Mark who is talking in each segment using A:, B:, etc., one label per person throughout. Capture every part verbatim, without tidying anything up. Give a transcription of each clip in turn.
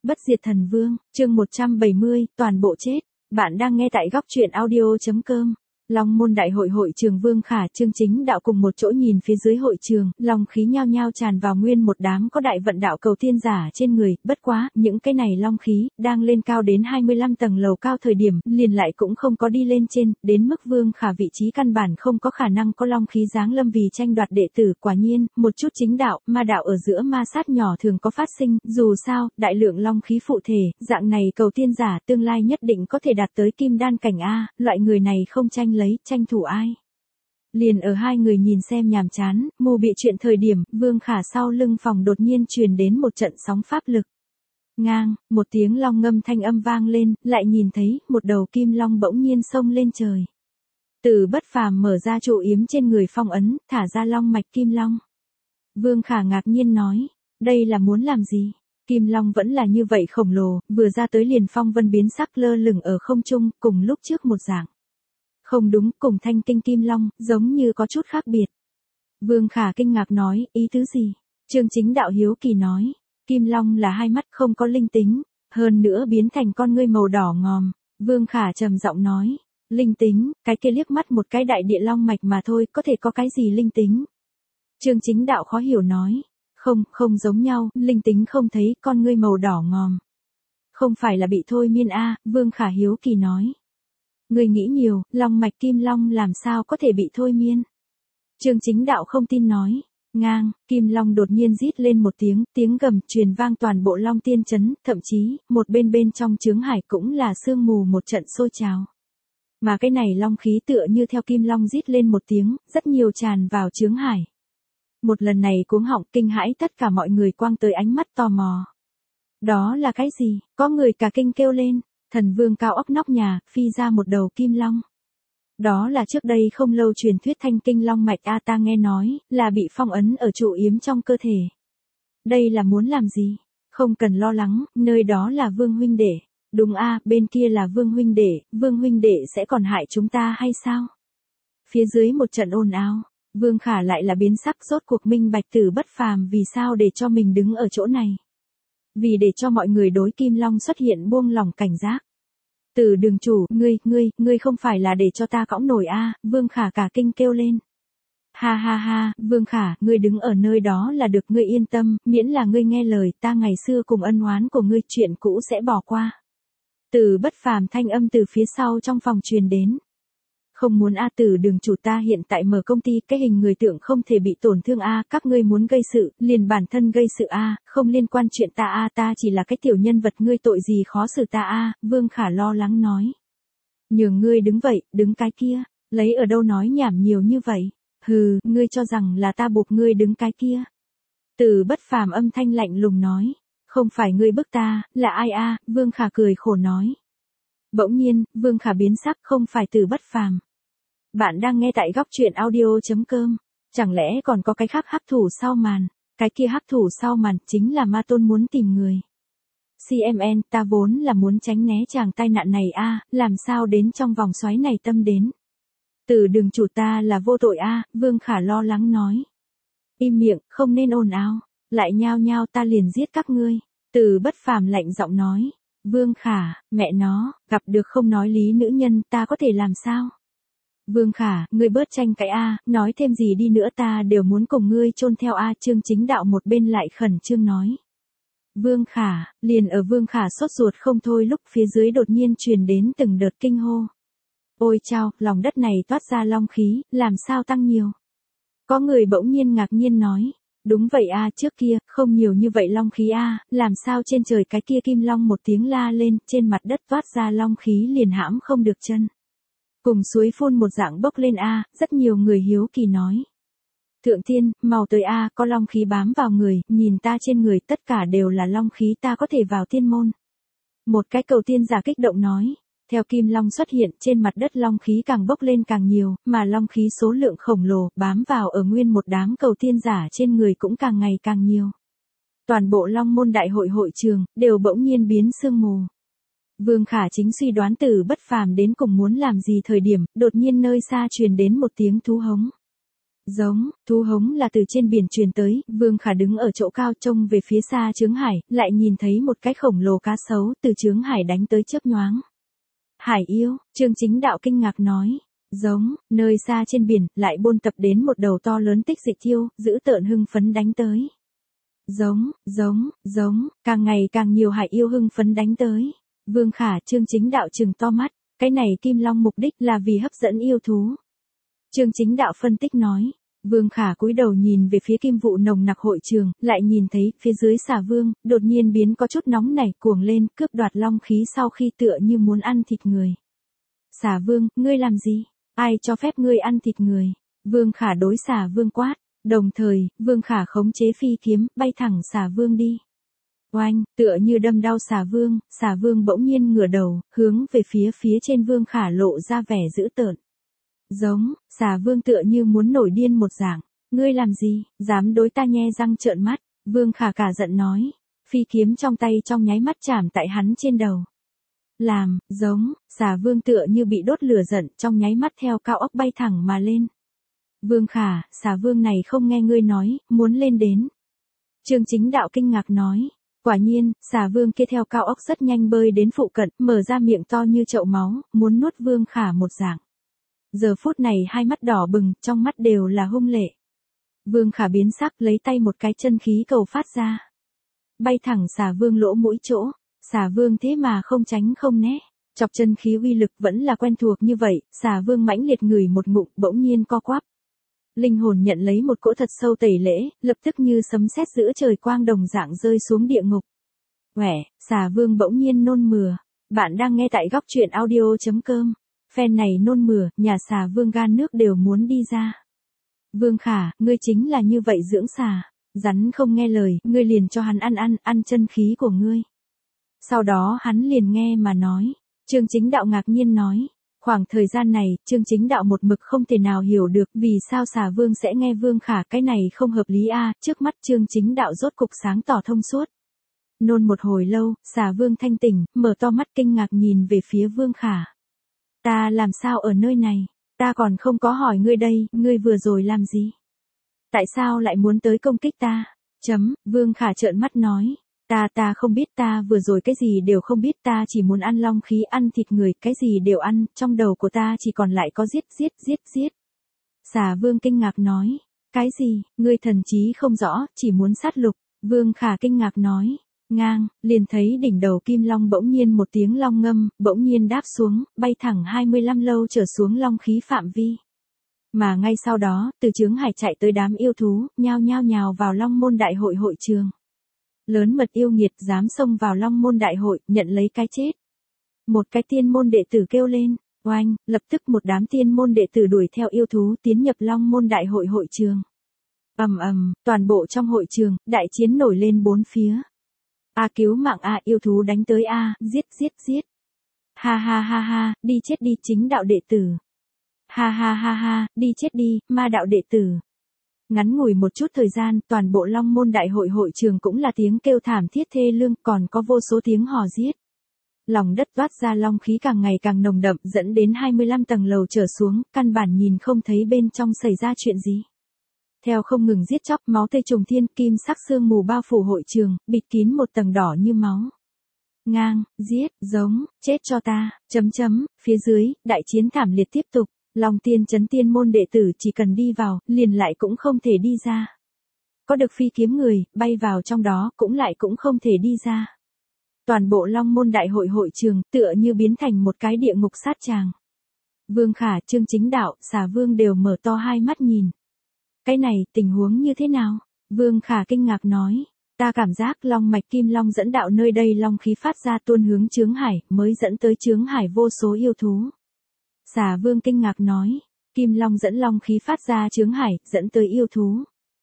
A: Bất diệt thần vương, chương một trăm bảy mươi, toàn bộ chết. Bạn đang nghe tại góc truyện audio.com. Long môn đại hội hội trường Vương Khả Chương Chính Đạo cùng một chỗ nhìn phía dưới hội trường, long khí nhao nhao tràn vào nguyên một đám có đại vận đạo cầu tiên giả trên người, bất quá, những cái này long khí, đang lên cao đến hai mươi lăm tầng lầu cao thời điểm, liền lại cũng không có đi lên trên, đến mức Vương Khả vị trí căn bản không có khả năng có long khí giáng lâm vì tranh đoạt đệ tử, quả nhiên, một chút chính đạo, ma đạo ở giữa ma sát nhỏ thường có phát sinh, dù sao, đại lượng long khí phụ thể, dạng này cầu tiên giả tương lai nhất định có thể đạt tới kim đan cảnh A, loại người này không tranh lấy, tranh thủ ai. Liền ở hai người nhìn xem nhàm chán, mù bị chuyện thời điểm, Vương Khả sau lưng phòng đột nhiên truyền đến một trận sóng pháp lực. Ngang, một tiếng long ngâm thanh âm vang lên, lại nhìn thấy, một đầu kim long bỗng nhiên xông lên trời. Từ Bất Phàm mở ra trụ yếm trên người phong ấn, thả ra long mạch kim long. Vương Khả ngạc nhiên nói, đây là muốn làm gì? Kim long vẫn là như vậy khổng lồ, vừa ra tới liền phong vân biến sắc lơ lửng ở không trung, cùng lúc trước một dạng. Không đúng, cùng thanh kinh kim long, giống như có chút khác biệt. Vương Khả kinh ngạc nói, ý tứ gì? Chương Chính Đạo hiếu kỳ nói, kim long là hai mắt không có linh tính, hơn nữa biến thành con ngươi màu đỏ ngòm. Vương Khả trầm giọng nói, linh tính, cái kia liếc mắt một cái đại địa long mạch mà thôi, có thể có cái gì linh tính? Chương Chính Đạo khó hiểu nói, không, không giống nhau, linh tính không thấy, con ngươi màu đỏ ngòm. Không phải là bị thôi miên a? Vương Khả hiếu kỳ nói. Người nghĩ nhiều, long mạch kim long làm sao có thể bị thôi miên? Chương Chính Đạo không tin nói. Ngang, kim long đột nhiên rít lên một tiếng, tiếng gầm truyền vang toàn bộ long tiên trấn, thậm chí, một bên bên trong chướng hải cũng là sương mù một trận sôi trào. Mà cái này long khí tựa như theo kim long rít lên một tiếng, rất nhiều tràn vào chướng hải. Một lần này cuống họng kinh hãi tất cả mọi người quang tới ánh mắt tò mò. Đó là cái gì? Có người cả kinh kêu lên. Thần vương cao ốc nóc nhà, phi ra một đầu kim long. Đó là trước đây không lâu truyền thuyết thanh kinh long mạch A ta nghe nói, là bị phong ấn ở trụ yếm trong cơ thể. Đây là muốn làm gì? Không cần lo lắng, nơi đó là vương huynh đệ. Đúng a, bên kia là vương huynh đệ, vương huynh đệ sẽ còn hại chúng ta hay sao? Phía dưới một trận ồn ào, Vương Khả lại là biến sắc rốt cuộc minh bạch Từ Bất Phàm vì sao để cho mình đứng ở chỗ này. Vì để cho mọi người đối Kim Long xuất hiện buông lòng cảnh giác. Từ đường chủ, ngươi, ngươi, ngươi không phải là để cho ta cõng nổi a? Vương Khả cả kinh kêu lên. Ha ha ha, Vương Khả, ngươi đứng ở nơi đó là được, ngươi yên tâm, miễn là ngươi nghe lời, ta ngày xưa cùng ân oán của ngươi chuyện cũ sẽ bỏ qua. Từ Bất Phàm thanh âm từ phía sau trong phòng truyền đến. Không muốn a, Từ đường chủ, ta hiện tại mở công ty, cái hình người tượng không thể bị tổn thương a, các ngươi muốn gây sự, liền bản thân gây sự a, không liên quan chuyện ta a, ta chỉ là cái tiểu nhân vật, ngươi tội gì khó xử ta a? Vương Khả lo lắng nói. Nhường ngươi đứng vậy, đứng cái kia, lấy ở đâu nói nhảm nhiều như vậy? Hừ, ngươi cho rằng là ta buộc ngươi đứng cái kia? Từ Bất Phàm âm thanh lạnh lùng nói, không phải ngươi bức ta, là ai a? Vương Khả cười khổ nói. Bỗng nhiên, Vương Khả biến sắc, không phải Từ Bất Phàm. Bạn đang nghe tại góc truyện audio.com. Chẳng lẽ còn có cái khác hắc thủ sau màn? Cái kia hắc thủ sau màn chính là Ma Tôn muốn tìm người. xê em en, ta vốn là muốn tránh né chàng tai nạn này a, làm sao đến trong vòng xoáy này tâm đến. Từ đường chủ, ta là vô tội a, Vương Khả lo lắng nói. Im miệng, không nên ồn ào, lại nhao nhao ta liền giết các ngươi. Từ Bất Phàm lạnh giọng nói. Vương Khả, mẹ nó, gặp được không nói lý nữ nhân, ta có thể làm sao? Vương Khả, ngươi bớt tranh cãi a, nói thêm gì đi nữa ta đều muốn cùng ngươi chôn theo a. Chương Chính Đạo một bên lại khẩn trương nói. Vương Khả, liền ở Vương Khả sốt ruột không thôi lúc phía dưới đột nhiên truyền đến từng đợt kinh hô. Ôi chao, lòng đất này toát ra long khí, làm sao tăng nhiều? Có người bỗng nhiên ngạc nhiên nói. Đúng vậy a, trước kia, không nhiều như vậy long khí a, làm sao trên trời cái kia kim long một tiếng la lên, trên mặt đất toát ra long khí liền hãm không được chân. Cùng suối phun một dạng bốc lên a, rất nhiều người hiếu kỳ nói. Thượng thiên, mau tới a, có long khí bám vào người, nhìn ta trên người tất cả đều là long khí, ta có thể vào tiên môn. Một cái cầu tiên giả kích động nói. Theo kim long xuất hiện, trên mặt đất long khí càng bốc lên càng nhiều, mà long khí số lượng khổng lồ, bám vào ở nguyên một đám cầu tiên giả trên người cũng càng ngày càng nhiều. Toàn bộ long môn đại hội hội trường, đều bỗng nhiên biến sương mù. Vương Khả chính suy đoán Từ Bất Phàm đến cùng muốn làm gì thời điểm, đột nhiên nơi xa truyền đến một tiếng thú hống. Giống, thú hống là từ trên biển truyền tới, Vương Khả đứng ở chỗ cao trông về phía xa chướng hải, lại nhìn thấy một cái khổng lồ cá sấu từ chướng hải đánh tới chớp nhoáng. Hải yêu, Trương Chính Đạo kinh ngạc nói. Giống, nơi xa trên biển, lại buôn tập đến một đầu to lớn tích dịch thiêu, giữ tợn hưng phấn đánh tới. Giống, giống, giống, càng ngày càng nhiều hải yêu hưng phấn đánh tới. Vương Khả, Trương Chính Đạo trừng to mắt, cái này kim long mục đích là vì hấp dẫn yêu thú. Trương Chính Đạo phân tích nói. Vương Khả cúi đầu nhìn về phía kim vụ nồng nặc hội trường, lại nhìn thấy phía dưới xà vương, đột nhiên biến có chút nóng nảy cuồng lên, cướp đoạt long khí sau khi tựa như muốn ăn thịt người. Xà vương, ngươi làm gì? Ai cho phép ngươi ăn thịt người? Vương Khả đối xà vương quát. Đồng thời, Vương Khả khống chế phi kiếm, bay thẳng xà vương đi. Oanh, tựa như đâm đau xà vương, xà vương bỗng nhiên ngửa đầu, hướng về phía phía trên Vương Khả lộ ra vẻ dữ tợn. Giống, xà vương tựa như muốn nổi điên một dạng. Ngươi làm gì, dám đối ta nhe răng trợn mắt? Vương Khả cả giận nói. Phi kiếm trong tay trong nháy mắt chạm tại hắn trên đầu. Làm, giống, xà vương tựa như bị đốt lửa giận, trong nháy mắt theo cao ốc bay thẳng mà lên. Vương Khả, xà vương này không nghe ngươi nói, muốn lên đến. Trương Chính Đạo kinh ngạc nói. Quả nhiên, xà vương kia theo cao ốc rất nhanh bơi đến phụ cận, mở ra miệng to như chậu máu, muốn nuốt Vương Khả một dạng. Giờ phút này hai mắt đỏ bừng, trong mắt đều là hung lệ. Vương Khả biến sắc lấy tay một cái chân khí cầu phát ra. Bay thẳng xà vương lỗ mũi chỗ, xà vương thế mà không tránh không né. Chọc chân khí uy lực vẫn là quen thuộc như vậy, xà vương mãnh liệt ngửi một ngụm bỗng nhiên co quắp. Linh hồn nhận lấy một cỗ thật sâu tẩy lễ, lập tức như sấm sét giữa trời quang đồng dạng rơi xuống địa ngục. Quẻ, xà vương bỗng nhiên nôn mửa. Bạn đang nghe tại góc truyện audio chấm com. Fan này nôn mửa, nhà xà vương gan nước đều muốn đi ra. Vương Khả, ngươi chính là như vậy dưỡng xà. Rắn không nghe lời, ngươi liền cho hắn ăn ăn, ăn chân khí của ngươi. Sau đó hắn liền nghe mà nói. Trương Chính Đạo ngạc nhiên nói. Khoảng thời gian này, Trương Chính Đạo một mực không thể nào hiểu được vì sao xà vương sẽ nghe Vương Khả, cái này không hợp lý a. Trước mắt Trương Chính Đạo rốt cục sáng tỏ thông suốt. Nôn một hồi lâu, xà vương thanh tỉnh, mở to mắt kinh ngạc nhìn về phía Vương Khả. Ta làm sao ở nơi này? Ta còn không có hỏi ngươi đây, ngươi vừa rồi làm gì? Tại sao lại muốn tới công kích ta? Chấm, Vương Khả trợn mắt nói. Ta ta không biết, ta vừa rồi cái gì đều không biết, ta chỉ muốn ăn long khí, ăn thịt người, cái gì đều ăn, trong đầu của ta chỉ còn lại có giết giết giết giết. Xà vương kinh ngạc nói. Cái gì, ngươi thần trí không rõ, chỉ muốn sát lục. Vương Khả kinh ngạc nói. Ngang, liền thấy đỉnh đầu kim long bỗng nhiên một tiếng long ngâm, bỗng nhiên đáp xuống, bay thẳng hai mươi lăm lâu trở xuống long khí phạm vi. Mà ngay sau đó, từ chướng hải chạy tới đám yêu thú, nhao nhao nhào vào Long Môn Đại hội hội trường. Lớn mật yêu nghiệt dám xông vào Long Môn Đại hội, nhận lấy cái chết. Một cái tiên môn đệ tử kêu lên, oanh, lập tức một đám tiên môn đệ tử đuổi theo yêu thú tiến nhập Long Môn Đại hội hội trường. Ầm ầm, toàn bộ trong hội trường, đại chiến nổi lên bốn phía. A cứu mạng a, yêu thú đánh tới a, giết giết giết. Ha ha ha ha, đi chết đi Chính Đạo đệ tử. Ha ha ha ha, đi chết đi, ma đạo đệ tử. Ngắn ngủi một chút thời gian, toàn bộ Long Môn Đại hội hội trường cũng là tiếng kêu thảm thiết thê lương, còn có vô số tiếng hò giết. Lòng đất toát ra long khí càng ngày càng nồng đậm, dẫn đến hai mươi lăm tầng lầu trở xuống, căn bản nhìn không thấy bên trong xảy ra chuyện gì. Theo không ngừng giết chóc, máu tươi trùng thiên, kim sắc sương mù bao phủ hội trường, bịt kín một tầng đỏ như máu. Ngang, giết, giống, chết cho ta, chấm chấm, phía dưới, đại chiến thảm liệt tiếp tục. Long Tiên Chấn tiên môn đệ tử chỉ cần đi vào, liền lại cũng không thể đi ra. Có được phi kiếm người, bay vào trong đó, cũng lại cũng không thể đi ra. Toàn bộ Long Môn Đại hội hội trường, tựa như biến thành một cái địa ngục sát tràng. Vương Khả, Trương Chính Đạo, Xà Vương đều mở to hai mắt nhìn. Cái này, tình huống như thế nào? Vương Khả kinh ngạc nói. Ta cảm giác long mạch kim long dẫn đạo nơi đây long khí phát ra tuôn hướng chướng hải, mới dẫn tới chướng hải vô số yêu thú. Xà Vương kinh ngạc nói, kim long dẫn long khí phát ra chướng hải, dẫn tới yêu thú.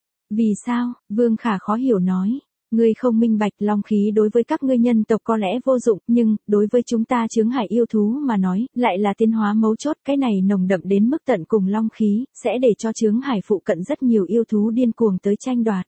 A: Vì sao? Vương Khả khó hiểu nói, ngươi không minh bạch, long khí đối với các ngươi nhân tộc có lẽ vô dụng, nhưng, đối với chúng ta chướng hải yêu thú mà nói, lại là tiến hóa mấu chốt, cái này nồng đậm đến mức tận cùng long khí, sẽ để cho chướng hải phụ cận rất nhiều yêu thú điên cuồng tới tranh đoạt.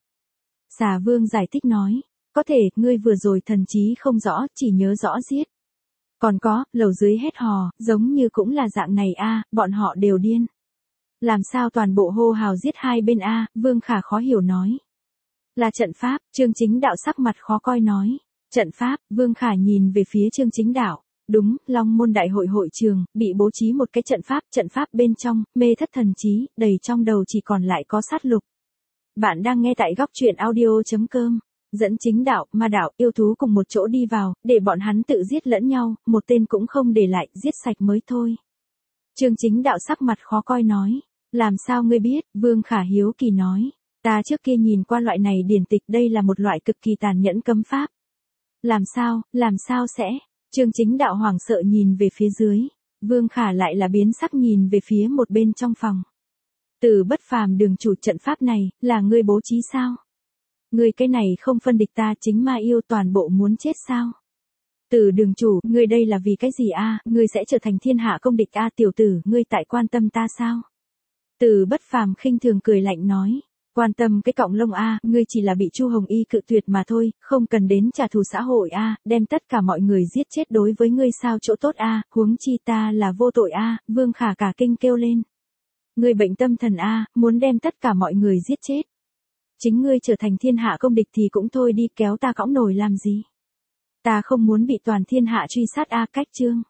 A: Xà Vương giải thích nói, có thể, ngươi vừa rồi thần trí không rõ, chỉ nhớ rõ giết. Còn có, lầu dưới hét hò, giống như cũng là dạng này a, bọn họ đều điên. Làm sao toàn bộ hô hào giết hai bên a? Vương Khả khó hiểu nói. Là trận pháp, Trương Chính Đạo sắc mặt khó coi nói. Trận pháp, Vương Khả nhìn về phía Trương Chính Đạo. Đúng, Long Môn Đại hội hội trường, bị bố trí một cái trận pháp, trận pháp bên trong, mê thất thần trí, đầy trong đầu chỉ còn lại có sát lục. Bạn đang nghe tại góc truyện audio.com. Dẫn chính đạo, ma đạo, yêu thú cùng một chỗ đi vào, để bọn hắn tự giết lẫn nhau, một tên cũng không để lại, giết sạch mới thôi. Trương Chính Đạo sắc mặt khó coi nói. Làm sao ngươi biết? Vương Khả hiếu kỳ nói. Ta trước kia nhìn qua loại này điển tịch, đây là một loại cực kỳ tàn nhẫn cấm pháp. Làm sao, làm sao sẽ? Trương Chính Đạo hoảng sợ nhìn về phía dưới. Vương Khả lại là biến sắc nhìn về phía một bên trong phòng. Từ Bất Phàm đường chủ, trận pháp này, là ngươi bố trí sao? Ngươi cái này không phân địch ta, chính ma yêu toàn bộ muốn chết sao? Từ đường chủ, ngươi đây là vì cái gì a? Ngươi sẽ trở thành thiên hạ công địch a? Tiểu tử, ngươi tại quan tâm ta sao? Từ Bất Phàm khinh thường cười lạnh nói. Quan tâm cái cọng lông a, ngươi chỉ là bị Chu Hồng Y cự tuyệt mà thôi, không cần đến trả thù xã hội a, đem tất cả mọi người giết chết đối với ngươi sao chỗ tốt a, huống chi ta là vô tội a, Vương Khả cả kinh kêu lên. Ngươi bệnh tâm thần a, muốn đem tất cả mọi người giết chết. Chính ngươi trở thành thiên hạ công địch thì cũng thôi đi, kéo ta cõng nổi làm gì? Ta không muốn bị toàn thiên hạ truy sát a, cách chương.